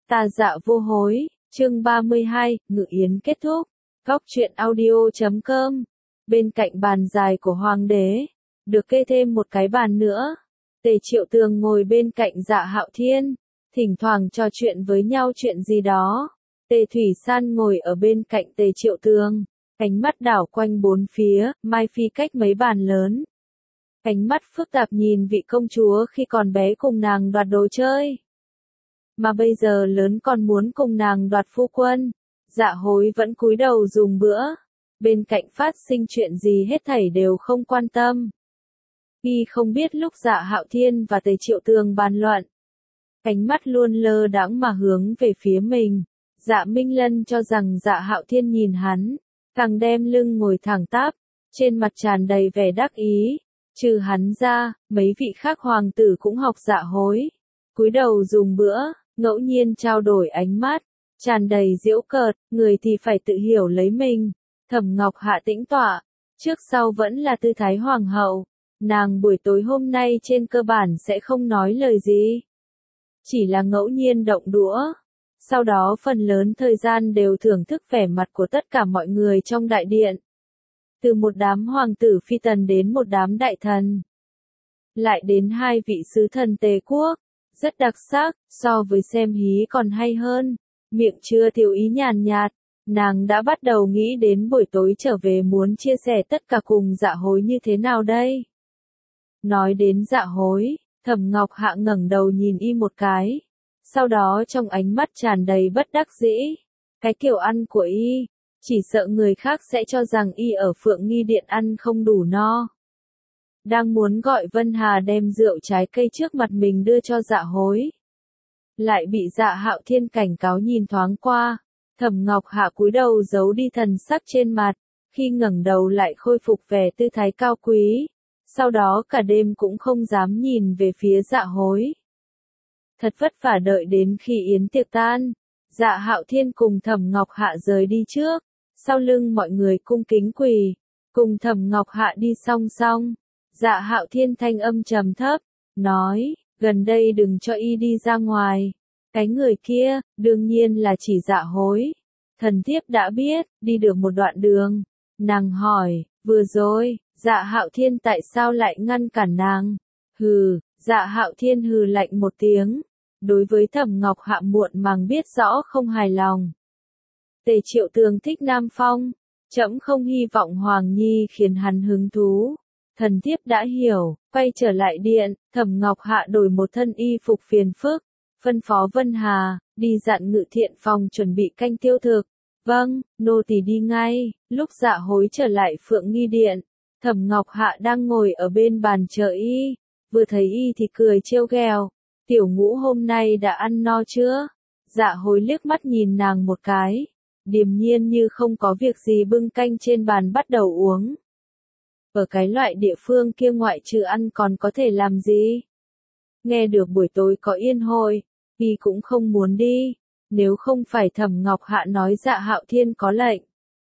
Ta dạ vô hối, chương 32, Ngự Yến kết thúc. Góc truyện audio.com. Bên cạnh bàn dài của hoàng đế, được kê thêm một cái bàn nữa. Tề Triệu Tường ngồi bên cạnh Dạ Hạo Thiên, thỉnh thoảng trò chuyện với nhau chuyện gì đó. Tề Thủy San ngồi ở bên cạnh Tề Triệu Tường, ánh mắt đảo quanh bốn phía, Mai Phi cách mấy bàn lớn. Ánh mắt phức tạp nhìn vị công chúa khi còn bé cùng nàng đoạt đồ chơi. Mà bây giờ lớn còn muốn cùng nàng đoạt phu quân. Dạ hối vẫn cúi đầu dùng bữa. Bên cạnh phát sinh chuyện gì hết thảy đều không quan tâm. Y không biết lúc Dạ Hạo Thiên và Tề Triệu Tường bàn luận. Ánh mắt luôn lơ đãng mà hướng về phía mình. Dạ Minh Lân cho rằng Dạ Hạo Thiên nhìn hắn, càng đem lưng ngồi thẳng tắp, trên mặt tràn đầy vẻ đắc ý. Trừ hắn ra, mấy vị khác hoàng tử cũng học dạ hối. Cúi đầu dùng bữa, ngẫu nhiên trao đổi ánh mắt, tràn đầy giễu cợt, người thì phải tự hiểu lấy mình. Thẩm Ngọc Hạ tĩnh tọa, trước sau vẫn là tư thái hoàng hậu. Nàng buổi tối hôm nay trên cơ bản sẽ không nói lời gì. Chỉ là ngẫu nhiên động đũa. Sau đó phần lớn thời gian đều thưởng thức vẻ mặt của tất cả mọi người trong đại điện. Từ một đám hoàng tử phi tần đến một đám đại thần. Lại đến hai vị sứ thần Tề quốc. Rất đặc sắc, so với xem hí còn hay hơn. Miệng chưa thiếu ý nhàn nhạt. Nàng đã bắt đầu nghĩ đến buổi tối trở về muốn chia sẻ tất cả cùng dạ hối như thế nào đây. Nói đến dạ hối, Thẩm Ngọc Hạ ngẩng đầu nhìn y một cái. Sau đó trong ánh mắt tràn đầy bất đắc dĩ. Cái kiểu ăn của y, chỉ sợ người khác sẽ cho rằng y ở Phượng Nghi Điện ăn không đủ no. Đang muốn gọi Vân Hà đem rượu trái cây trước mặt mình đưa cho dạ hối. Lại bị Dạ Hạo Thiên cảnh cáo nhìn thoáng qua. Thẩm Ngọc Hạ cúi đầu giấu đi thần sắc trên mặt. Khi ngẩng đầu lại khôi phục vẻ tư thái cao quý. Sau đó cả đêm cũng không dám nhìn về phía dạ hối. Thật vất vả đợi đến khi yến tiệc tan. Dạ Hạo Thiên cùng Thẩm Ngọc Hạ rời đi trước. Sau lưng mọi người cung kính quỳ. Cùng Thẩm Ngọc Hạ đi song song. Dạ Hạo Thiên thanh âm trầm thấp. Nói, gần đây đừng cho y đi ra ngoài. Cái người kia, đương nhiên là chỉ dạ hối. Thần thiếp đã biết, đi được một đoạn đường. Nàng hỏi, vừa rồi, Dạ Hạo Thiên tại sao lại ngăn cản nàng? Hừ, Dạ Hạo Thiên hừ lạnh một tiếng. Đối với Thẩm Ngọc Hạ muộn màng biết rõ không hài lòng. Tề Triệu Tường thích Nam Phong. Trẫm không hy vọng Hoàng Nhi khiến hắn hứng thú. Thần thiếp đã hiểu, quay trở lại điện, Thẩm Ngọc Hạ đổi một thân y phục phiền phức. Phân phó Vân Hà, đi dặn Ngự Thiện phòng chuẩn bị canh tiêu thực. Vâng, nô tỳ đi ngay. Lúc dạ hối trở lại Phượng Nghi Điện, Thẩm Ngọc Hạ đang ngồi ở bên bàn chờ y. Vừa thấy y thì cười trêu ghẹo. Tiểu Ngũ hôm nay đã ăn no chưa? Dạ hối liếc mắt nhìn nàng một cái. Điềm nhiên như không có việc gì bưng canh trên bàn bắt đầu uống. Ở cái loại địa phương kia ngoại trừ ăn còn có thể làm gì? Nghe được buổi tối có yên hội, y cũng không muốn đi. Nếu không phải Thẩm Ngọc Hạ nói Dạ Hạo Thiên có lệnh,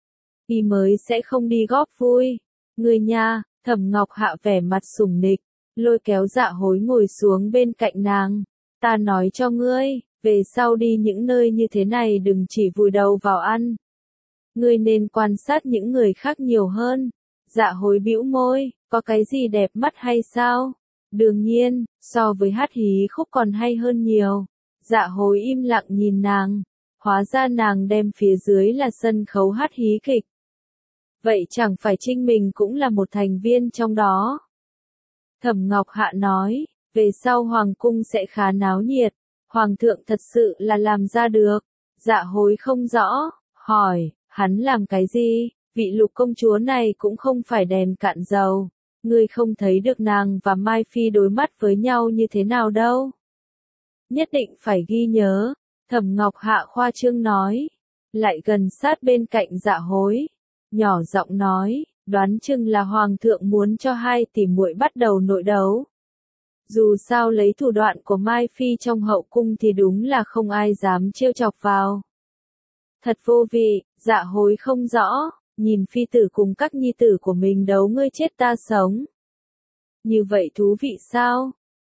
y mới sẽ không đi góp vui. Người nha, Thẩm Ngọc Hạ vẻ mặt sủng nịch, lôi kéo dạ hối ngồi xuống bên cạnh nàng. Ta nói cho ngươi, về sau đi những nơi như thế này đừng chỉ vùi đầu vào ăn. Ngươi nên quan sát những người khác nhiều hơn. Dạ hối bĩu môi, có cái gì đẹp mắt hay sao? Đương nhiên, so với hát hí khúc còn hay hơn nhiều. Dạ hối im lặng nhìn nàng. Hóa ra nàng đem phía dưới là sân khấu hát hí kịch. Vậy chẳng phải Trinh mình cũng là một thành viên trong đó. Thẩm Ngọc Hạ nói, về sau hoàng cung sẽ khá náo nhiệt. Hoàng thượng thật sự là làm ra được. Dạ hối không rõ, hỏi, hắn làm cái gì? Vị Lục công chúa này cũng không phải đèn cạn dầu. Ngươi không thấy được nàng và Mai Phi đối mắt với nhau như thế nào đâu. Nhất định phải ghi nhớ. Thẩm Ngọc Hạ khoa trương nói. Lại gần sát bên cạnh dạ hối. Nhỏ giọng nói, đoán chừng là hoàng thượng muốn cho hai tỷ muội bắt đầu nội đấu. Dù sao lấy thủ đoạn của Mai Phi trong hậu cung thì đúng là không ai dám trêu chọc vào. Thật vô vị, dạ hối không rõ, nhìn phi tử cùng các nhi tử của mình đấu ngươi chết ta sống. Như vậy thú vị sao?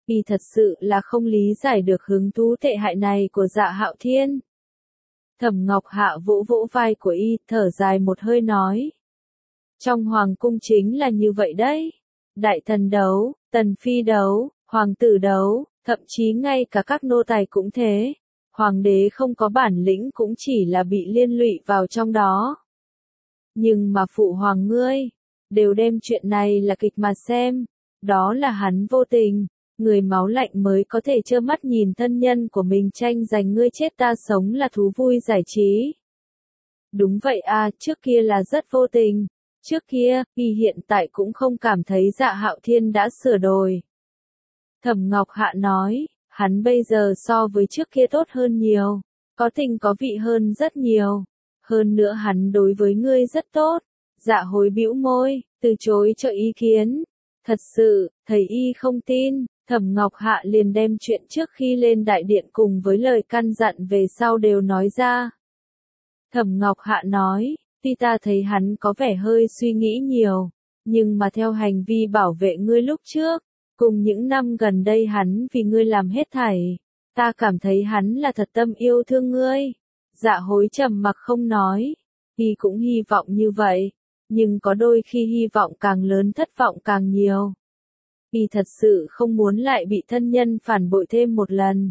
Y thật sự là không lý giải được hứng thú tệ hại này của Dạ Hạo Thiên. Thẩm Ngọc Hạ vỗ vỗ vai của y, thở dài một hơi nói. Trong hoàng cung chính là như vậy đấy. Đại thần đấu, tần phi đấu, hoàng tử đấu, thậm chí ngay cả các nô tài cũng thế. Hoàng đế không có bản lĩnh cũng chỉ là bị liên lụy vào trong đó. Nhưng mà phụ hoàng ngươi, đều đem chuyện này là kịch mà xem. Đó là hắn vô tình. Người máu lạnh mới có thể trơ mắt nhìn thân nhân của mình tranh giành ngươi chết ta sống là thú vui giải trí. Đúng vậy à, trước kia là rất vô tình. Trước kia, y hiện tại cũng không cảm thấy Dạ Hạo Thiên đã sửa đổi. Thẩm Ngọc Hạ nói, hắn bây giờ so với trước kia tốt hơn nhiều, có tình có vị hơn rất nhiều. Hơn nữa hắn đối với ngươi rất tốt. Dạ Hối bĩu môi, từ chối cho ý kiến. Thật sự, thầy y không tin. Thẩm Ngọc Hạ liền đem chuyện trước khi lên đại điện cùng với lời căn dặn về sau đều nói ra. Thẩm Ngọc Hạ nói, tuy ta thấy hắn có vẻ hơi suy nghĩ nhiều, nhưng mà theo hành vi bảo vệ ngươi lúc trước, cùng những năm gần đây hắn vì ngươi làm hết thảy, ta cảm thấy hắn là thật tâm yêu thương ngươi. Dạ Hối trầm mặc không nói, y cũng hy vọng như vậy, nhưng có đôi khi hy vọng càng lớn thất vọng càng nhiều. Y thật sự không muốn lại bị thân nhân phản bội thêm một lần.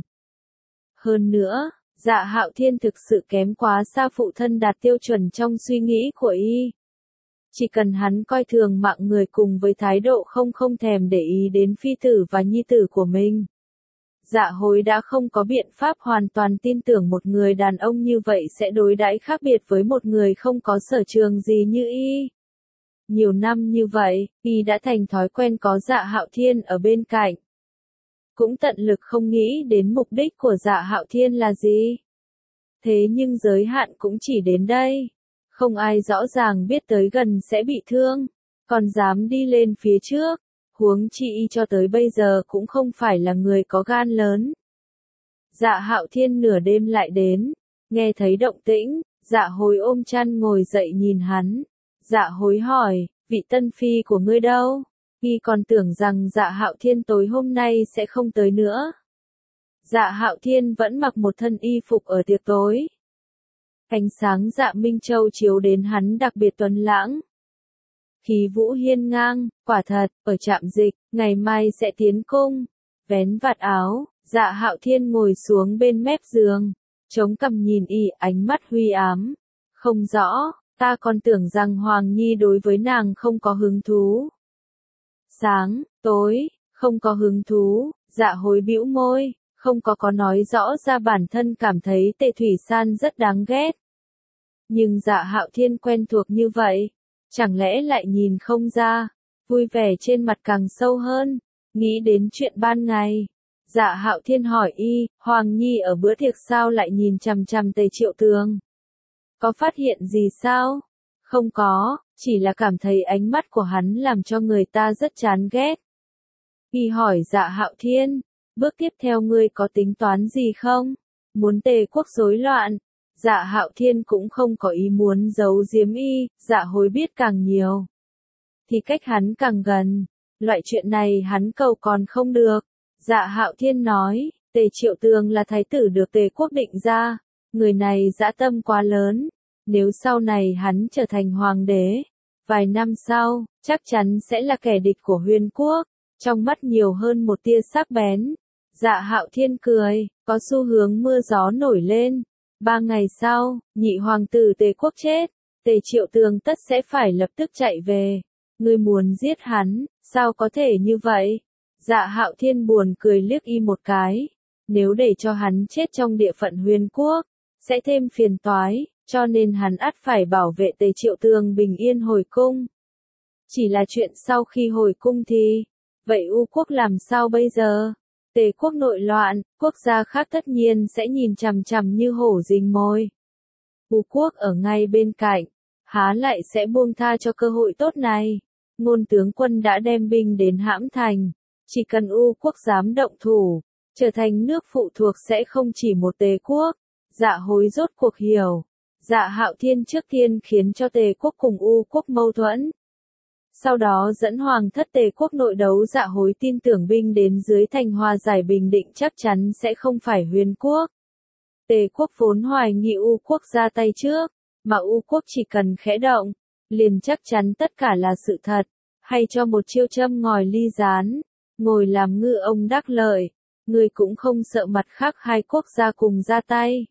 Hơn nữa, Dạ Hạo Thiên thực sự kém quá xa phụ thân đạt tiêu chuẩn trong suy nghĩ của y. Chỉ cần hắn coi thường mạng người cùng với thái độ không thèm để ý đến phi tử và nhi tử của mình. Dạ Hối đã không có biện pháp hoàn toàn tin tưởng một người đàn ông như vậy sẽ đối đãi khác biệt với một người không có sở trường gì như y. Nhiều năm như vậy, y đã thành thói quen có Dạ Hạo Thiên ở bên cạnh. Cũng tận lực không nghĩ đến mục đích của Dạ Hạo Thiên là gì. Thế nhưng giới hạn cũng chỉ đến đây. Không ai rõ ràng biết tới gần sẽ bị thương, còn dám đi lên phía trước. Huống chi y cho tới bây giờ cũng không phải là người có gan lớn. Dạ Hạo Thiên nửa đêm lại đến, nghe thấy động tĩnh, Dạ Hối ôm chăn ngồi dậy nhìn hắn. Dạ Hối hỏi, vị tân phi của ngươi đâu? Y còn tưởng rằng Dạ Hạo Thiên tối hôm nay sẽ không tới nữa. Dạ Hạo Thiên vẫn mặc một thân y phục ở tiệc tối. Ánh sáng Dạ Minh Châu chiếu đến hắn đặc biệt tuấn lãng. Khí vũ hiên ngang, quả thật, ở trạm dịch, ngày mai sẽ tiến cung. Vén vạt áo, Dạ Hạo Thiên ngồi xuống bên mép giường, chống cằm nhìn y, ánh mắt huy ám. Không rõ, ta còn tưởng rằng Hoàng Nhi đối với nàng không có hứng thú. Sáng, tối, không có hứng thú, Dạ Hối bĩu môi, không có nói rõ ra bản thân cảm thấy Tề Thủy San rất đáng ghét. Nhưng Dạ Hạo Thiên quen thuộc như vậy, chẳng lẽ lại nhìn không ra, vui vẻ trên mặt càng sâu hơn, nghĩ đến chuyện ban ngày. Dạ Hạo Thiên hỏi y, Hoàng Nhi ở bữa tiệc sao lại nhìn chằm chằm Tề Triệu Tường? Có phát hiện gì sao? Không có, chỉ là cảm thấy ánh mắt của hắn làm cho người ta rất chán ghét. Y hỏi Dạ Hạo Thiên, bước tiếp theo ngươi có tính toán gì không? Muốn Tề quốc rối loạn? Dạ Hạo Thiên cũng không có ý muốn giấu giếm y, Dạ Hối biết càng nhiều, thì cách hắn càng gần. Loại chuyện này hắn cầu còn không được. Dạ Hạo Thiên nói, Tề Triệu Tường là thái tử được Tề quốc định ra, người này dã tâm quá lớn. Nếu sau này hắn trở thành hoàng đế, vài năm sau, chắc chắn sẽ là kẻ địch của Huyên quốc. Trong mắt nhiều hơn một tia sắc bén. Dạ Hạo Thiên cười, có xu hướng mưa gió nổi lên. 3 ngày sau, nhị hoàng tử Tề quốc chết, Tề Triệu Tường tất sẽ phải lập tức chạy về. Ngươi muốn giết hắn, sao có thể như vậy? Dạ Hạo Thiên buồn cười liếc y một cái. Nếu để cho hắn chết trong địa phận Huyên quốc, sẽ thêm phiền toái, cho nên hắn ắt phải bảo vệ Tề Triệu Tường bình yên hồi cung. Chỉ là chuyện sau khi hồi cung thì, vậy U quốc làm sao bây giờ? Tề quốc nội loạn, quốc gia khác tất nhiên sẽ nhìn chằm chằm như hổ rình mồi. U quốc ở ngay bên cạnh, há lại sẽ buông tha cho cơ hội tốt này. Ngôn tướng quân đã đem binh đến Hãm Thành, chỉ cần U quốc dám động thủ, trở thành nước phụ thuộc sẽ không chỉ một Tề quốc. Dạ Hối rốt cuộc hiểu. Dạ Hạo Thiên trước tiên khiến cho Tề quốc cùng U quốc mâu thuẫn. Sau đó dẫn hoàng thất Tề quốc nội đấu Dạ Hối tin tưởng binh đến dưới thành hòa giải Bình Định chắc chắn sẽ không phải Huyền quốc. Tề quốc vốn hoài nghi U quốc ra tay trước, mà U quốc chỉ cần khẽ động, liền chắc chắn tất cả là sự thật, hay cho một chiêu châm ngòi ly gián, ngồi làm ngư ông đắc lợi, người cũng không sợ mặt khác hai quốc gia cùng ra tay.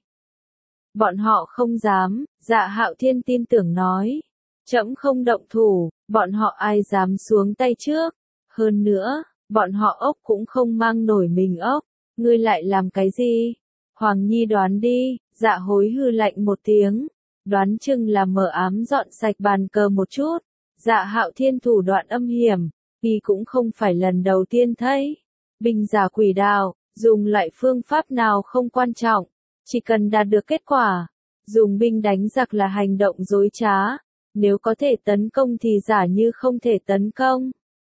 Bọn họ không dám, Dạ Hạo Thiên tin tưởng nói. Trẫm không động thủ, bọn họ ai dám xuống tay trước. Hơn nữa, bọn họ ốc cũng không mang nổi mình ốc. Ngươi lại làm cái gì? Hoàng Nhi đoán đi, Dạ Hối hừ lạnh một tiếng. Đoán chừng là mờ ám dọn sạch bàn cờ một chút. Dạ Hạo Thiên thủ đoạn âm hiểm, y cũng không phải lần đầu tiên thấy. Binh giả quỷ đạo, dùng loại phương pháp nào không quan trọng, chỉ cần đạt được kết quả. Dùng binh đánh giặc là hành động dối trá, nếu có thể tấn công thì giả như không thể tấn công.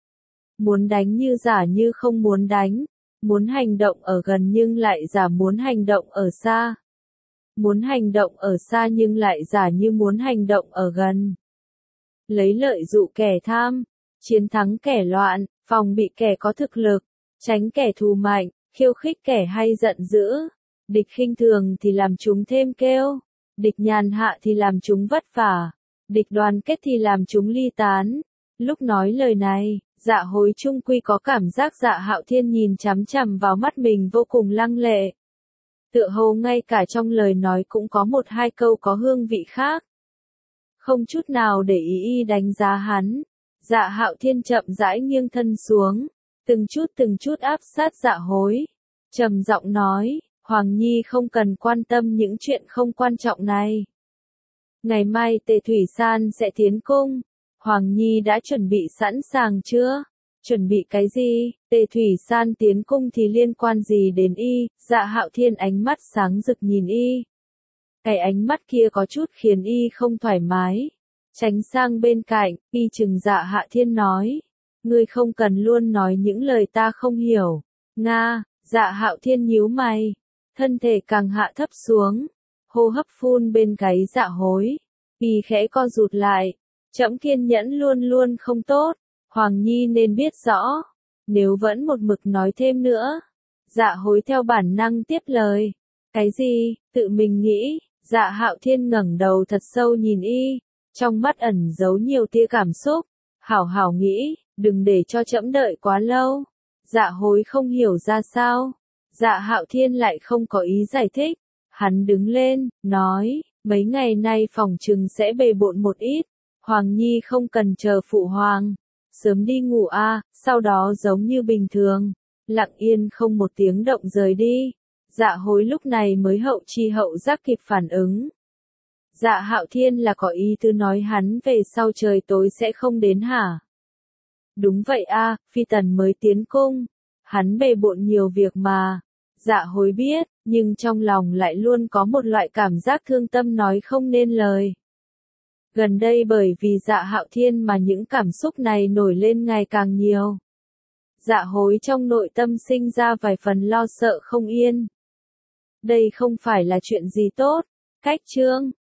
Muốn đánh như giả như không muốn đánh, muốn hành động ở gần nhưng lại giả muốn hành động ở xa. Muốn hành động ở xa nhưng lại giả như muốn hành động ở gần. Lấy lợi dụ kẻ tham, chiến thắng kẻ loạn, phòng bị kẻ có thực lực, tránh kẻ thù mạnh, khiêu khích kẻ hay giận dữ. Địch khinh thường thì làm chúng thêm kêu, địch nhàn hạ thì làm chúng vất vả, địch đoàn kết thì làm chúng ly tán. Lúc nói lời này, Dạ Hối trung quy có cảm giác Dạ Hạo Thiên nhìn chằm chằm vào mắt mình vô cùng lăng lệ. Tựa hồ ngay cả trong lời nói cũng có một hai câu có hương vị khác. Không chút nào để ý đánh giá hắn, Dạ Hạo Thiên chậm rãi nghiêng thân xuống, từng chút áp sát Dạ Hối, trầm giọng nói, Hoàng Nhi không cần quan tâm những chuyện không quan trọng này. Ngày mai Tề Thủy San sẽ tiến cung, Hoàng Nhi đã chuẩn bị sẵn sàng chưa? Chuẩn bị cái gì? Tề Thủy San tiến cung thì liên quan gì đến y? Dạ Hạo Thiên ánh mắt sáng rực nhìn y. Cái ánh mắt kia có chút khiến y không thoải mái. Tránh sang bên cạnh, y chừng Dạ Hạo Thiên nói. Ngươi không cần luôn nói những lời ta không hiểu. Nga, Dạ Hạo Thiên nhíu mày. Thân thể càng hạ thấp xuống. Hô hấp phun bên gáy Dạ Hối. Y khẽ co rụt lại. Trẫm kiên nhẫn luôn luôn không tốt. Hoàng Nhi nên biết rõ. Nếu vẫn một mực nói thêm nữa. Dạ Hối theo bản năng tiếp lời. Cái gì? Tự mình nghĩ. Dạ Hạo Thiên ngẩng đầu thật sâu nhìn y. Trong mắt ẩn giấu nhiều tia cảm xúc. Hảo hảo nghĩ, đừng để cho trẫm đợi quá lâu. Dạ Hối không hiểu ra sao. Dạ Hạo Thiên lại không có ý giải thích. Hắn đứng lên, nói, mấy ngày nay phòng trừng sẽ bề bộn một ít. Hoàng Nhi không cần chờ phụ hoàng. Sớm đi ngủ sau đó giống như bình thường. Lặng yên không một tiếng động rời đi. Dạ Hối lúc này mới hậu chi hậu giác kịp phản ứng. Dạ Hạo Thiên là có ý tứ nói hắn về sau trời tối sẽ không đến hả? Đúng vậy Phi Tần mới tiến cung. Hắn bề bộn nhiều việc mà. Dạ Hối biết, nhưng trong lòng lại luôn có một loại cảm giác thương tâm nói không nên lời. Gần đây bởi vì Dạ Hạo Thiên mà những cảm xúc này nổi lên ngày càng nhiều. Dạ Hối trong nội tâm sinh ra vài phần lo sợ không yên. Đây không phải là chuyện gì tốt. Cách chương